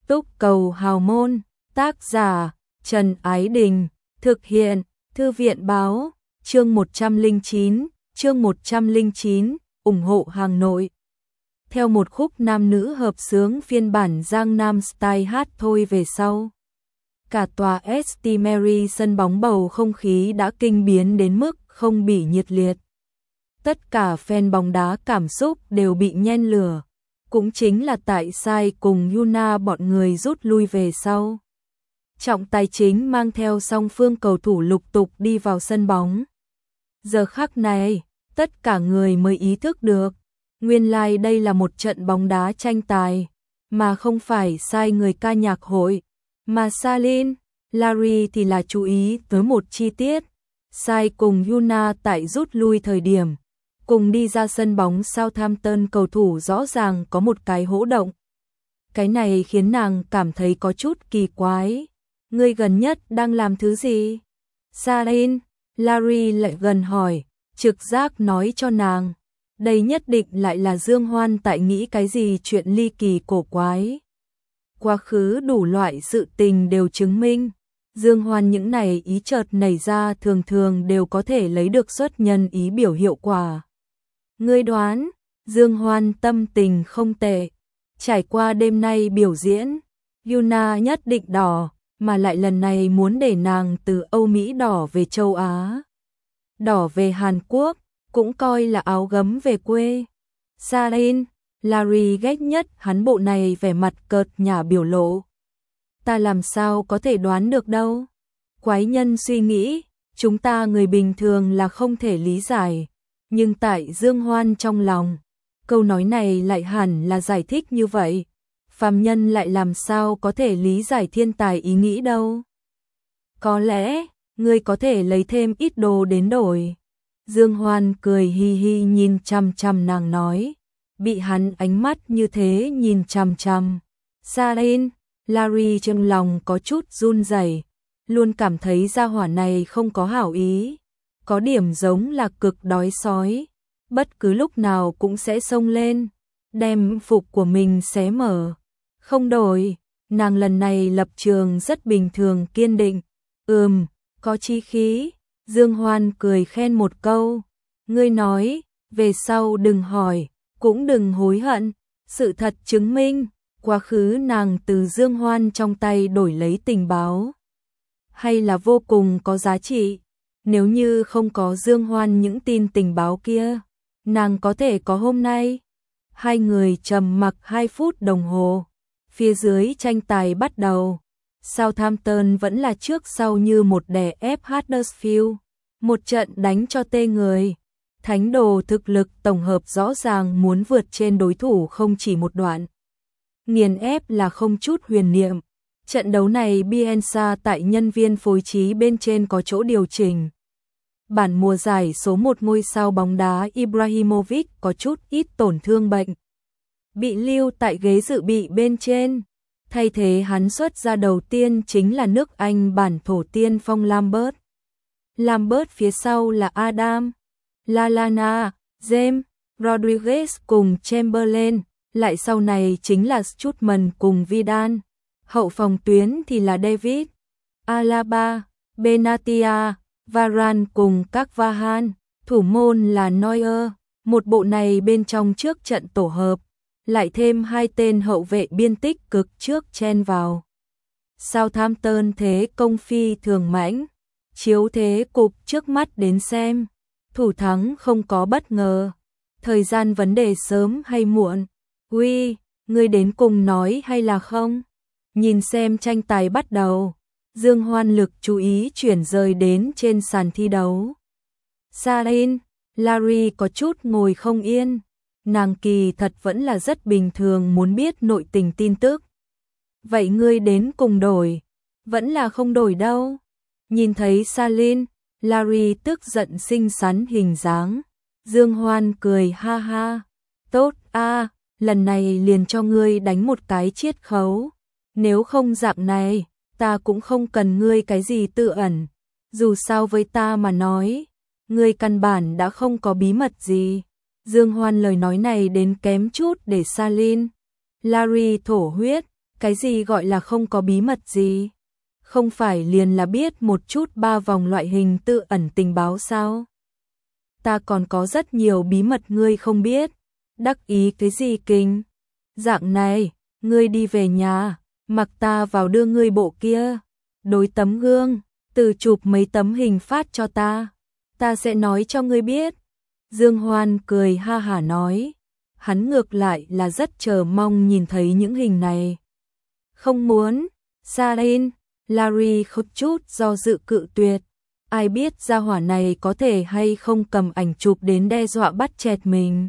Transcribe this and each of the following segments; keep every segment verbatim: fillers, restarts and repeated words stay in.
Túc cầu hào môn, tác giả, Trần Ái Đình, thực hiện, Thư viện báo, chương một trăm lẻ chín, chương một trăm lẻ chín, ủng hộ hàng nội. Theo một khúc nam nữ hợp xướng phiên bản Giang Nam Style hát thôi về sau. Cả tòa ét tê Mary sân bóng bầu không khí đã kinh biến đến mức không bị nhiệt liệt. Tất cả fan bóng đá cảm xúc đều bị nhen lửa. Cũng chính là tại Sai cùng Yuna bọn người rút lui về sau. Trọng tài chính mang theo song phương cầu thủ lục tục đi vào sân bóng. Giờ khắc này, tất cả người mới ý thức được. Nguyên lai like đây là một trận bóng đá tranh tài, mà không phải Sai người ca nhạc hội. Mà Salin, Larry thì là chú ý tới một chi tiết. Sai cùng Yuna tại rút lui thời điểm. Cùng đi ra sân bóng Southampton cầu thủ rõ ràng có một cái hỗ động. Cái này khiến nàng cảm thấy có chút kỳ quái. Ngươi gần nhất đang làm thứ gì? Salin, Larry lại gần hỏi, trực giác nói cho nàng. Đây nhất định lại là Dương Hoan tại nghĩ cái gì chuyện ly kỳ cổ quái. Quá khứ đủ loại sự tình đều chứng minh. Dương Hoan những này ý chợt nảy ra thường thường đều có thể lấy được xuất nhân ý biểu hiệu quả. Ngươi đoán, Dương Hoan tâm tình không tệ. Trải qua đêm nay biểu diễn, Yuna nhất định đỏ, mà lại lần này muốn để nàng từ Âu Mỹ đỏ về châu Á. Đỏ về Hàn Quốc, cũng coi là áo gấm về quê. Salin, Larry ghét nhất hắn bộ này vẻ mặt cợt nhả biểu lộ. Ta làm sao có thể đoán được đâu. Quái nhân suy nghĩ, chúng ta người bình thường là không thể lý giải. Nhưng tại Dương Hoan trong lòng, câu nói này lại hẳn là giải thích như vậy. Phàm nhân lại làm sao có thể lý giải thiên tài ý nghĩ đâu. Có lẽ, ngươi có thể lấy thêm ít đồ đến đổi. Dương Hoan cười hi hi nhìn chằm chằm nàng nói. Bị hắn ánh mắt như thế nhìn chằm chằm. Salin, Larry trong lòng có chút run rẩy, luôn cảm thấy gia hỏa này không có hảo ý. Có điểm giống là cực đói sói, bất cứ lúc nào cũng sẽ xông lên, đem phục của mình xé mở. Không đổi, nàng lần này lập trường rất bình thường kiên định. Ừm, có chí khí. Dương Hoan cười khen một câu. Ngươi nói, về sau đừng hỏi, cũng đừng hối hận. Sự thật chứng minh, quá khứ nàng từ Dương Hoan trong tay đổi lấy tình báo. Hay là vô cùng có giá trị. Nếu như không có Dương Hoan những tin tình báo kia, nàng có thể có hôm nay. Hai người trầm mặc hai phút đồng hồ. Phía dưới tranh tài bắt đầu. Southampton vẫn là trước sau như một đè ép Huddersfield. Một trận đánh cho tê người. Thánh đồ thực lực tổng hợp rõ ràng muốn vượt trên đối thủ không chỉ một đoạn. Nghiền ép là không chút huyền niệm. Trận đấu này Bielsa tại nhân viên phối trí bên trên có chỗ điều chỉnh. Bản mùa giải số một ngôi sao bóng đá Ibrahimovic có chút ít tổn thương bệnh. Bị lưu tại ghế dự bị bên trên. Thay thế hắn xuất ra đầu tiên chính là nước Anh bản thổ tiên phong Lambert. Lambert phía sau là Adam, Lallana, James, Rodriguez cùng Chamberlain. Lại sau này chính là Strootman cùng Vidal. Hậu phòng tuyến thì là David, Alaba, Benatia, Varane cùng Carvajal. Thủ môn là Neuer. Một bộ này bên trong trước trận tổ hợp, lại thêm hai tên hậu vệ biên tích cực trước chen vào. Southampton thế công phi thường mãnh, chiếu thế cục trước mắt đến xem, thủ thắng không có bất ngờ. Thời gian vấn đề sớm hay muộn. Uy, ngươi đến cùng nói hay là không? Nhìn xem tranh tài bắt đầu, Dương Hoan lực chú ý chuyển rời đến trên sàn thi đấu. Salin, Larry có chút ngồi không yên. Nàng kỳ thật vẫn là rất bình thường muốn biết nội tình tin tức. Vậy ngươi đến cùng đổi, vẫn là không đổi đâu. Nhìn thấy Salin, Larry tức giận xinh xắn hình dáng. Dương Hoan cười ha ha. Tốt a, lần này liền cho ngươi đánh một cái chiết khấu. Nếu không dạng này, ta cũng không cần ngươi cái gì tự ẩn. Dù sao với ta mà nói, ngươi căn bản đã không có bí mật gì. Dương Hoan lời nói này đến kém chút để Salin, Larry thổ huyết. Cái gì gọi là không có bí mật gì? Không phải liền là biết một chút ba vòng loại hình tự ẩn tình báo sao? Ta còn có rất nhiều bí mật ngươi không biết. Đắc ý cái gì kinh? Dạng này, ngươi đi về nhà, mặc ta vào đưa ngươi bộ kia. Đối tấm gương, từ chụp mấy tấm hình phát cho ta. Ta sẽ nói cho ngươi biết. Dương Hoan cười ha hả nói. Hắn ngược lại là rất chờ mong nhìn thấy những hình này. Không muốn, Sarin, Larry không chút do dự cự tuyệt. Ai biết gia hỏa này có thể hay không cầm ảnh chụp đến đe dọa bắt chẹt mình.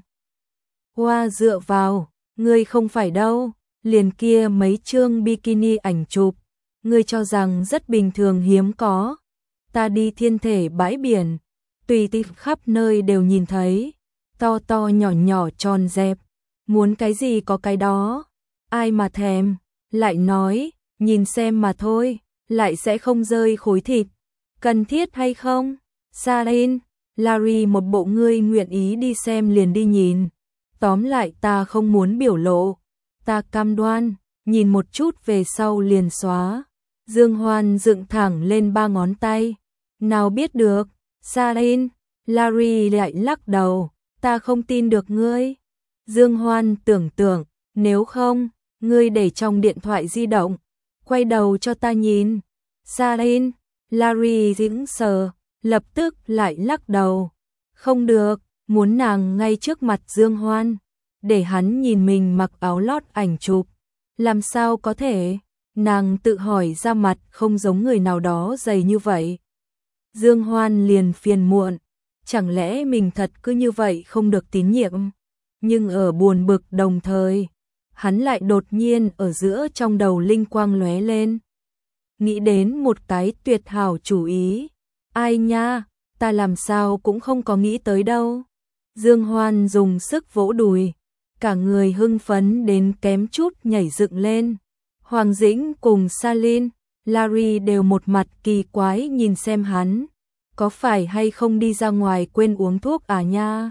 Hoa dựa vào, ngươi không phải đâu, liền kia mấy chương bikini ảnh chụp, ngươi cho rằng rất bình thường hiếm có. Ta đi thiên thể bãi biển, tùy tiện khắp nơi đều nhìn thấy, to to nhỏ nhỏ tròn dẹp, muốn cái gì có cái đó, ai mà thèm, lại nói, nhìn xem mà thôi, lại sẽ không rơi khối thịt, cần thiết hay không? Sarin, Larry một bộ ngươi nguyện ý đi xem liền đi nhìn, tóm lại ta không muốn biểu lộ, ta cam đoan, nhìn một chút về sau liền xóa. Dương Hoan dựng thẳng lên ba ngón tay, nào biết được, Sarin, Larry lại lắc đầu, ta không tin được ngươi. Dương Hoan tưởng tượng, nếu không, ngươi để trong điện thoại di động, quay đầu cho ta nhìn. Sarin, Larry dững sờ, lập tức lại lắc đầu. Không được, muốn nàng ngay trước mặt Dương Hoan, để hắn nhìn mình mặc áo lót ảnh chụp. Làm sao có thể, nàng tự hỏi ra mặt không giống người nào đó dày như vậy. Dương Hoan liền phiền muộn, chẳng lẽ mình thật cứ như vậy không được tín nhiệm. Nhưng ở buồn bực đồng thời, hắn lại đột nhiên ở giữa trong đầu linh quang lóe lên. Nghĩ đến một cái tuyệt hảo chủ ý. Ai nha, ta làm sao cũng không có nghĩ tới đâu. Dương Hoan dùng sức vỗ đùi, cả người hưng phấn đến kém chút nhảy dựng lên. Hoàng Dĩnh cùng Sarin, Larry đều một mặt kỳ quái nhìn xem hắn. Có phải hay không đi ra ngoài quên uống thuốc à nha?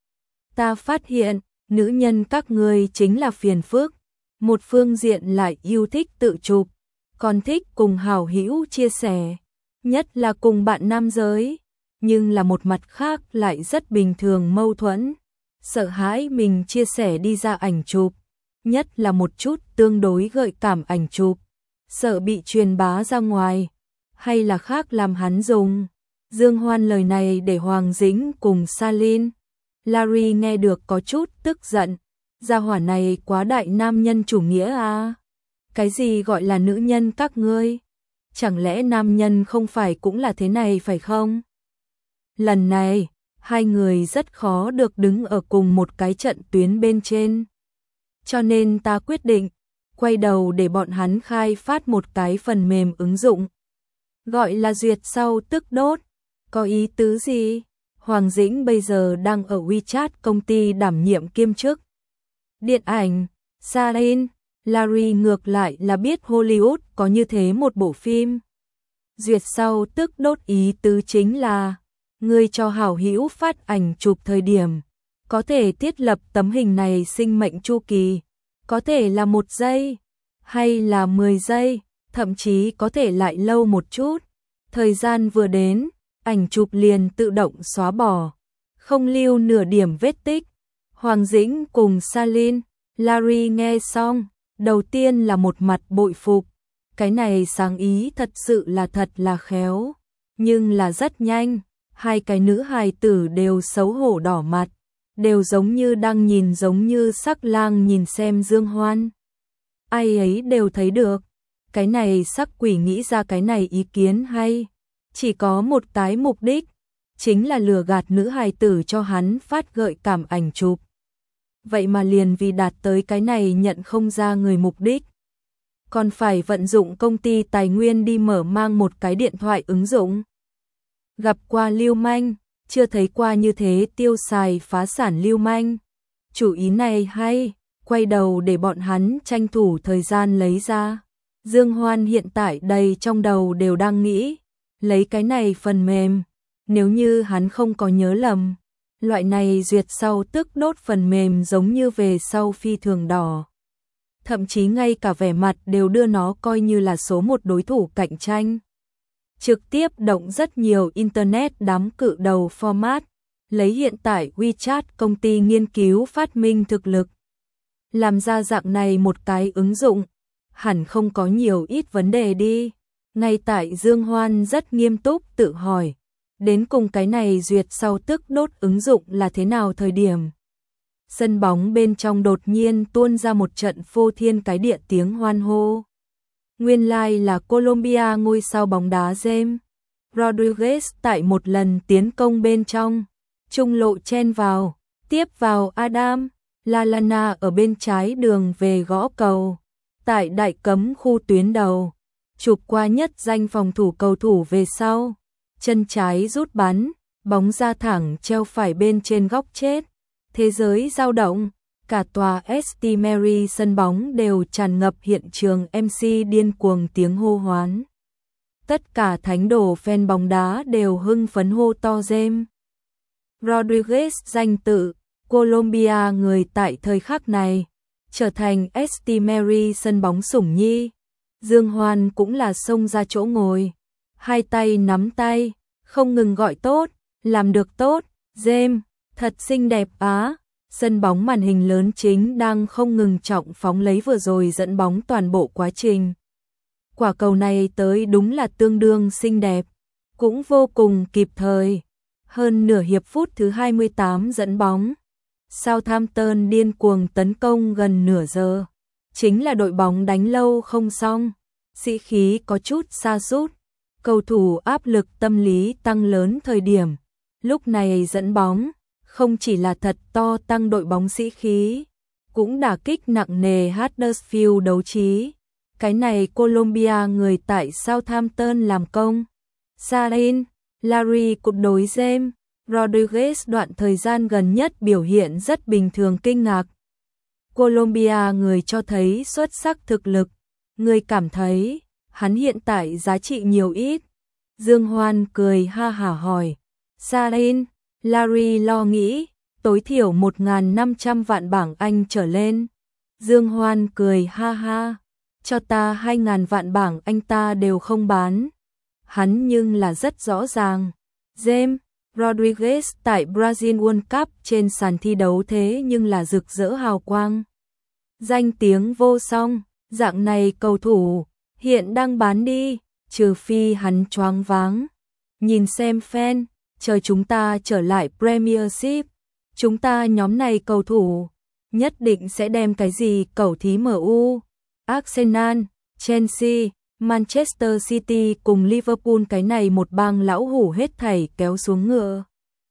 Ta phát hiện, nữ nhân các ngươi chính là phiền phức. Một phương diện lại yêu thích tự chụp, còn thích cùng hảo hữu chia sẻ, nhất là cùng bạn nam giới, nhưng là một mặt khác lại rất bình thường mâu thuẫn, sợ hãi mình chia sẻ đi ra ảnh chụp, nhất là một chút tương đối gợi cảm ảnh chụp, sợ bị truyền bá ra ngoài, hay là khác làm hắn dùng. Dương Hoan lời này để Hoàng Dĩnh cùng Sarin, Larry nghe được có chút tức giận, gia hỏa này quá đại nam nhân chủ nghĩa à? Cái gì gọi là nữ nhân các ngươi? Chẳng lẽ nam nhân không phải cũng là thế này phải không? Lần này, hai người rất khó được đứng ở cùng một cái trận tuyến bên trên. Cho nên ta quyết định, quay đầu để bọn hắn khai phát một cái phần mềm ứng dụng. Gọi là duyệt sau tức đốt. Có ý tứ gì? Hoàng Dĩnh bây giờ đang ở WeChat công ty đảm nhiệm kiêm chức điện ảnh. Sarin, Larry ngược lại là biết Hollywood có như thế một bộ phim. Duyệt sau tức đốt ý tứ chính là người cho hảo hữu phát ảnh chụp thời điểm, có thể thiết lập tấm hình này sinh mệnh chu kỳ, có thể là một giây, hay là mười giây, thậm chí có thể lại lâu một chút. Thời gian vừa đến, ảnh chụp liền tự động xóa bỏ, không lưu nửa điểm vết tích. Hoàng Dĩnh cùng Sarin, Larry nghe xong, đầu tiên là một mặt bội phục. Cái này sáng ý thật sự là thật là khéo, nhưng là rất nhanh, hai cái nữ hài tử đều xấu hổ đỏ mặt, đều giống như đang nhìn giống như sắc lang nhìn xem Dương Hoan. Ai ấy đều thấy được, cái này sắc quỷ nghĩ ra cái này ý kiến hay, chỉ có một cái mục đích, chính là lừa gạt nữ hài tử cho hắn phát gợi cảm ảnh chụp. Vậy mà liền vì đạt tới cái này nhận không ra người mục đích, còn phải vận dụng công ty tài nguyên đi mở mang một cái điện thoại ứng dụng. Gặp qua lưu manh, chưa thấy qua như thế tiêu xài phá sản lưu manh. Chủ ý này hay, quay đầu để bọn hắn tranh thủ thời gian lấy ra. Dương Hoan hiện tại đầy trong đầu đều đang nghĩ, lấy cái này phần mềm, nếu như hắn không có nhớ lầm, loại này duyệt sau tức đốt phần mềm giống như về sau phi thường đỏ. thậm chí ngay cả vẻ mặt đều đưa nó coi như là số một đối thủ cạnh tranh. Trực tiếp động rất nhiều Internet đám cự đầu format, lấy hiện tại WeChat công ty nghiên cứu phát minh thực lực. Làm ra dạng này một cái ứng dụng, hẳn không có nhiều ít vấn đề đi. Ngay tại Dương Hoan rất nghiêm túc tự hỏi, đến cùng cái này duyệt sau tức đốt ứng dụng là thế nào thời điểm. Sân bóng bên trong đột nhiên tuôn ra một trận phô thiên cái địa tiếng hoan hô. Nguyên lai like là Colombia ngôi sao bóng đá James Rodriguez tại một lần tiến công bên trong, trung lộ chen vào, tiếp vào Adam Lallana ở bên trái đường về gõ cầu, tại đại cấm khu tuyến đầu, chụp qua nhất danh phòng thủ cầu thủ về sau, chân trái rút bắn, bóng ra thẳng treo phải bên trên góc chết. Thế giới dao động, cả tòa St. Mary sân bóng đều tràn ngập hiện trường em xê điên cuồng tiếng hô hoán. Tất cả thánh đồ fan bóng đá đều hưng phấn hô to James Rodriguez danh tự Colombia người tại thời khắc này, trở thành St. Mary sân bóng sủng nhi. Dương Hoan cũng là xông ra chỗ ngồi, hai tay nắm tay, không ngừng gọi tốt, làm được tốt, James, thật xinh đẹp á. Sân bóng màn hình lớn chính đang không ngừng trọng phóng lấy vừa rồi dẫn bóng toàn bộ quá trình. Quả cầu này tới đúng là tương đương xinh đẹp, cũng vô cùng kịp thời. Hơn nửa hiệp phút thứ hai mươi tám dẫn bóng. Southampton điên cuồng tấn công gần nửa giờ. Chính là đội bóng đánh lâu không xong. Sĩ khí có chút sa sút. Cầu thủ áp lực tâm lý tăng lớn thời điểm. Lúc này dẫn bóng, không chỉ là thật to tăng đội bóng sĩ khí, cũng đả kích nặng nề Huddersfield đấu trí. Cái này Colombia người tại Southampton làm công. Sarin, Larry cụt đối James Rodriguez đoạn thời gian gần nhất biểu hiện rất bình thường kinh ngạc. Colombia người cho thấy xuất sắc thực lực. Người cảm thấy hắn hiện tại giá trị nhiều ít. Dương Hoan cười ha hả hỏi. Sarin, Larry lo nghĩ, tối thiểu một nghìn năm trăm vạn bảng Anh trở lên. Dương Hoan cười ha ha, cho ta hai nghìn vạn bảng Anh ta đều không bán. Hắn nhưng là rất rõ ràng. James Rodriguez tại Brazil World Cup trên sàn thi đấu thế nhưng là rực rỡ hào quang. Danh tiếng vô song, dạng này cầu thủ, hiện đang bán đi, trừ phi hắn choáng váng. Nhìn xem fan, chờ chúng ta trở lại Premiership, chúng ta nhóm này cầu thủ, nhất định sẽ đem cái gì cẩu thí em u, Arsenal, Chelsea, Manchester City cùng Liverpool cái này một bang lão hủ hết thảy kéo xuống ngựa.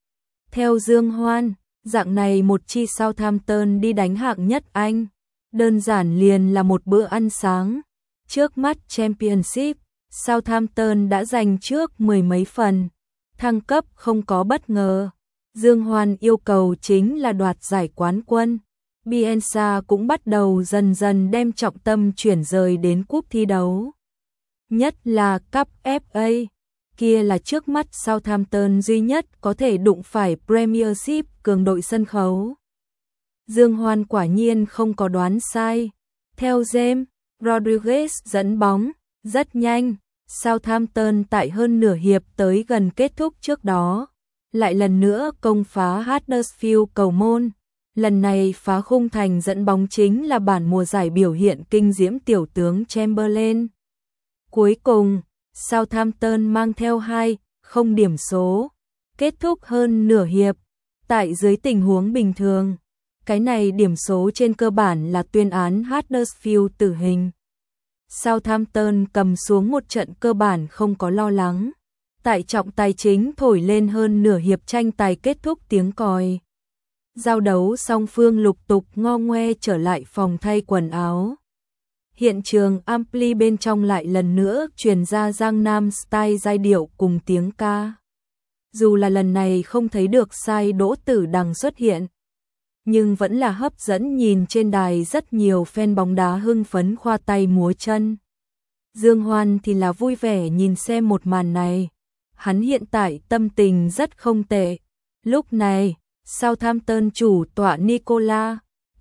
Theo Dương Hoan, dạng này một chi Southampton đi đánh hạng nhất Anh, đơn giản liền là một bữa ăn sáng. Trước mắt Championship, Southampton đã giành trước mười mấy phần, thăng cấp không có bất ngờ. Dương Hoan yêu cầu chính là đoạt giải quán quân. Bielsa cũng bắt đầu dần dần đem trọng tâm chuyển rời đến cúp thi đấu. Nhất là Cup ép a, kia là trước mắt Southampton duy nhất có thể đụng phải Premiership cường đội sân khấu. Dương Hoan quả nhiên không có đoán sai. Theo James Rodriguez dẫn bóng, rất nhanh, Southampton tại hơn nửa hiệp tới gần kết thúc trước đó, lại lần nữa công phá Huddersfield cầu môn. Lần này phá khung thành dẫn bóng chính là bản mùa giải biểu hiện kinh diễm tiểu tướng Chamberlain. Cuối cùng, Southampton mang theo hai không điểm số, kết thúc hơn nửa hiệp. Tại dưới tình huống bình thường, cái này điểm số trên cơ bản là tuyên án Huddersfield tử hình. Southampton cầm xuống một trận cơ bản không có lo lắng. Tại trọng tài chính thổi lên hơn nửa hiệp tranh tài kết thúc tiếng còi. Giao đấu song phương lục tục ngo ngoe trở lại phòng thay quần áo. Hiện trường ampli bên trong lại lần nữa truyền ra Gangnam Style giai điệu cùng tiếng ca. Dù là lần này không thấy được sai Đỗ Tử Đằng xuất hiện, nhưng vẫn là hấp dẫn nhìn trên đài rất nhiều fan bóng đá hưng phấn khoa tay múa chân. Dương Hoan thì là vui vẻ nhìn xem một màn này. Hắn hiện tại tâm tình rất không tệ. Lúc này, Southampton chủ tọa Nicola